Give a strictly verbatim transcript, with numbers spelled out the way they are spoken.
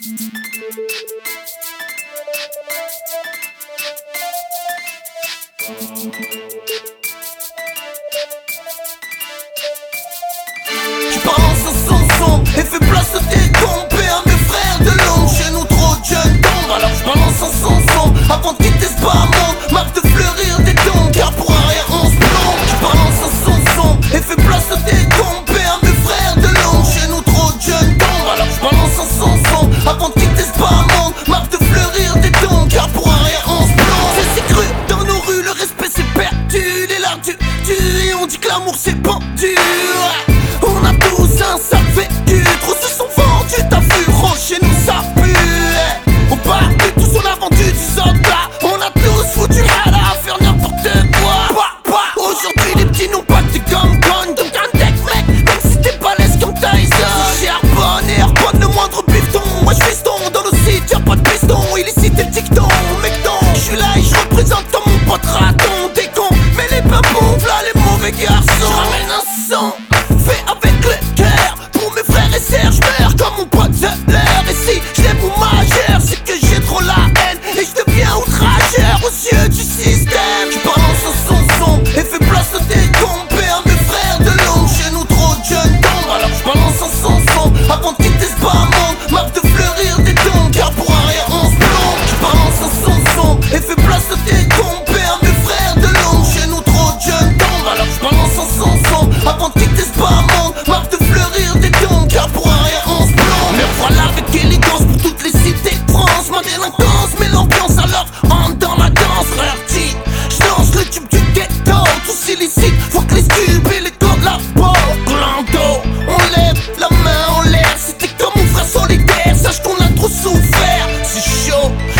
Je balance un son son et fais place au décompé à mes frères de l'ombre. Chez nous trop de jeunes tombent, alors je balance un son son avant de quitter ce bas monde. Marre de fleurir des dons, car pour rien on se plombe. Je balance un son son et fais place au décompé à mes frères de l'ombre. Chez nous trop de jeunes tombent, alors je balance un son son avant de quitter ce bas monde. Marre de fleurir des dons, car pour rien on se plombe. C'est si cru dans nos rues, le respect c'est perdu. Les larmes tu, tu et on dit que l'amour c'est pendu. On a tous un sale vécu, trop se sont vendus, t'as vu, gros, chez nous ça pue. On part de tous, on a vendu du soldat. On a tous foutu hala à faire n'importe quoi. Bah, bah. Aujourd'hui les petits n'ont pas de gomme conne. Donc un deck mec, même si t'es balèze comme Tyson. Charbonne et arbonne le moindre bifton. Moi j'fiston, dans nos sites y'a pas de piston. Illicite et le dicton, mecton. J'suis là et j'représente comme mon pote raton. Des cons, mais les pimpons, v'là les mauvais garçons. J'ramène un son fait avec le cœur. Pour mes frères et sœurs, j'meurs comme mon pote Zeller. Et si j'lève mon majeur, c'est que j'ai trop la haine et j'deviens outrageur aux yeux du système. J'balance un son son et fais place au décompé à mes frères de l'ombre. Chez nous trop de jeunes tombent, alors j'balance un son son avant de quitter ce bas monde. Marre de fleurir des dons, car pour rien on se plombe. J'balance un son son et fais place au décompé à mes frères de l'ombre. Chez nous trop de jeunes tombent, alors j'balance un son son avant de quitter ce bas monde. Marre de fleurir des dons, car pour rien on se plombe. Mais voilà avec élégance pour toutes les cités de France. Ma délinquance met l'ambiance, alors entre dans la danse. Rarty, j'lance le tube du ghetto. Tous illicites, faut que les tubes et les corps de la peau. Glando, on lève la main en l'air. Si t'es comme mon frère solidaire, sache qu'on a trop souffert. C'est chaud,